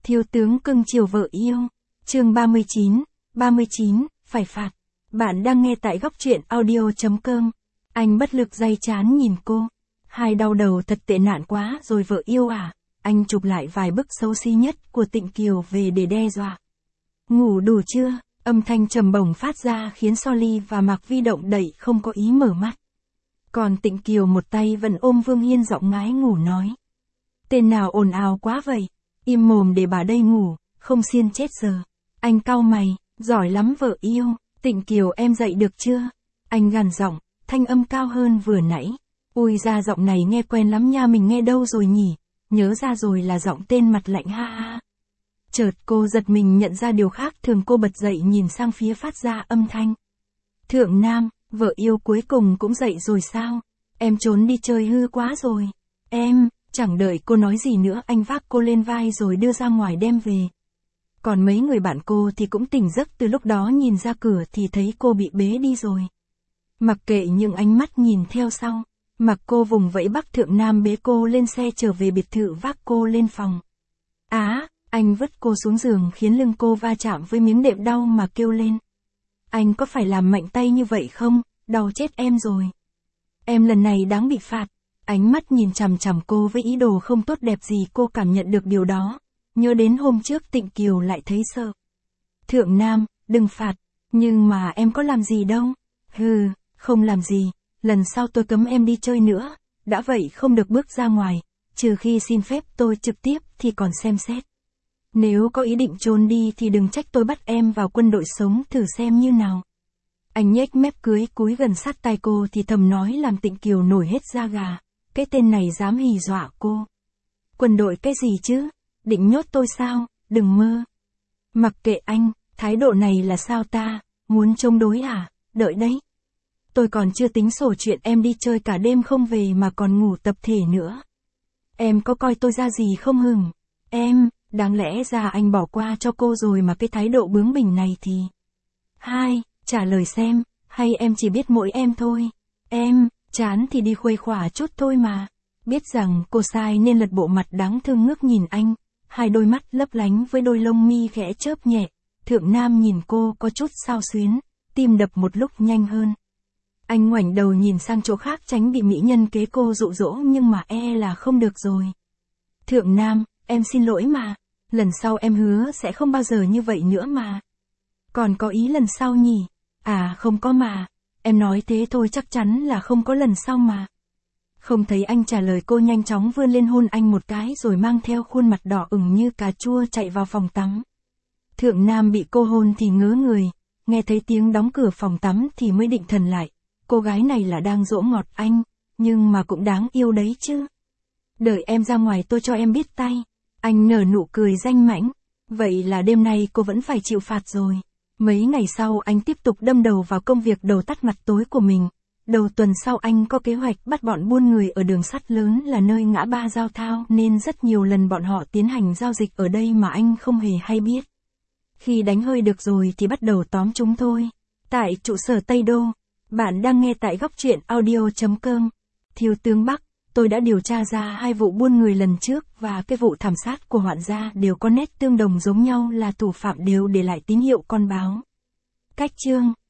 Thiếu tướng cưng chiều vợ yêu. Chương 39, phải phạt. Bạn đang nghe tại góc truyện audio.com. Anh bất lực day chán nhìn cô. Hai đau đầu thật tệ nạn quá rồi vợ yêu à. Anh chụp lại vài bức xấu xí nhất của Tịnh Kiều về để đe dọa. Ngủ đủ chưa? Âm thanh trầm bổng phát ra khiến Solly và Mạc Vi động đậy không có ý mở mắt. Còn Tịnh Kiều một tay vẫn ôm Vương Hiên giọng ngái ngủ nói. Tên nào ồn ào quá vậy? Im mồm để bà đây ngủ, không xiên chết giờ. Anh cau mày, giỏi lắm vợ yêu. Tịnh Kiều em dậy được chưa? Anh gằn giọng, thanh âm cao hơn vừa nãy. Ui ra giọng này nghe quen lắm nha, mình nghe đâu rồi nhỉ? Nhớ ra rồi, là giọng tên mặt lạnh ha ha. Chợt cô giật mình nhận ra điều khác thường, cô bật dậy nhìn sang phía phát ra âm thanh. Thượng Nam, vợ yêu cuối cùng cũng dậy rồi sao? Em trốn đi chơi hư quá rồi. Em, chẳng đợi cô nói gì nữa anh vác cô lên vai rồi đưa ra ngoài đem về. Còn mấy người bạn cô thì cũng tỉnh giấc từ lúc đó, nhìn ra cửa thì thấy cô bị bế đi rồi. Mặc kệ những ánh mắt nhìn theo sau, mặc cô vùng vẫy bắt Thượng Nam bế cô lên xe trở về biệt thự, vác cô lên phòng. Anh vứt cô xuống giường khiến lưng cô va chạm với miếng đệm đau mà kêu lên. Anh có phải làm mạnh tay như vậy không? Đau chết em rồi. Em lần này đáng bị phạt. Ánh mắt nhìn chằm chằm cô với ý đồ không tốt đẹp gì, cô cảm nhận được điều đó. Nhớ đến hôm trước Tịnh Kiều lại thấy sợ. Thượng Nam, đừng phạt. Nhưng mà em có làm gì đâu. Hừ, không làm gì. Lần sau tôi cấm em đi chơi nữa. Đã vậy không được bước ra ngoài. Trừ khi xin phép tôi trực tiếp thì còn xem xét. Nếu có ý định trốn đi thì đừng trách tôi bắt em vào quân đội sống thử xem như nào. Anh nhếch mép cúi gần sát tai cô thì thầm nói làm Tịnh Kiều nổi hết da gà. Cái tên này dám hì dọa cô. Quân đội cái gì chứ? Định nhốt tôi sao? Đừng mơ. Mặc kệ anh, thái độ này là sao ta? Muốn chống đối à? Đợi đấy. Tôi còn chưa tính sổ chuyện em đi chơi cả đêm không về mà còn ngủ tập thể nữa. Em có coi tôi ra gì không hừng? Em, đáng lẽ ra anh bỏ qua cho cô rồi mà cái thái độ bướng bỉnh này thì... Hai, trả lời xem, hay em chỉ biết mỗi em thôi? Em, chán thì đi khuây khỏa chút thôi mà. Biết rằng cô sai nên lật bộ mặt đáng thương ngước nhìn anh. Hai đôi mắt lấp lánh với đôi lông mi khẽ chớp nhẹ. Thượng Nam nhìn cô có chút xao xuyến, tim đập một lúc nhanh hơn. Anh ngoảnh đầu nhìn sang chỗ khác tránh bị mỹ nhân kế cô dụ dỗ, nhưng mà là không được rồi. Thượng Nam, em xin lỗi mà. Lần sau em hứa sẽ không bao giờ như vậy nữa mà. Còn có ý lần sau nhỉ? Không có mà. Em nói thế thôi, chắc chắn là không có lần sau mà. Không thấy anh trả lời cô, nhanh chóng vươn lên hôn anh một cái rồi mang theo khuôn mặt đỏ ửng như cà chua chạy vào phòng tắm. Thượng Nam bị cô hôn thì ngớ người, nghe thấy tiếng đóng cửa phòng tắm thì mới định thần lại. Cô gái này là đang dỗ ngọt anh, nhưng mà cũng đáng yêu đấy chứ. Đợi em ra ngoài tôi cho em biết tay. Anh nở nụ cười danh mãnh. Vậy là đêm nay cô vẫn phải chịu phạt rồi. Mấy ngày sau anh tiếp tục đâm đầu vào công việc đầu tắt mặt tối của mình. Đầu tuần sau anh có kế hoạch bắt bọn buôn người ở đường sắt lớn là nơi ngã ba Giao Thao, nên rất nhiều lần bọn họ tiến hành giao dịch ở đây mà anh không hề hay biết. Khi đánh hơi được rồi thì bắt đầu tóm chúng thôi. Tại trụ sở Tây Đô, bạn đang nghe tại góc truyện audio.com. Thiếu tướng Bắc, tôi đã điều tra ra 2 vụ buôn người lần trước và cái vụ thảm sát của Hoạn gia đều có nét tương đồng giống nhau, là thủ phạm đều để lại tín hiệu con báo. Cách chương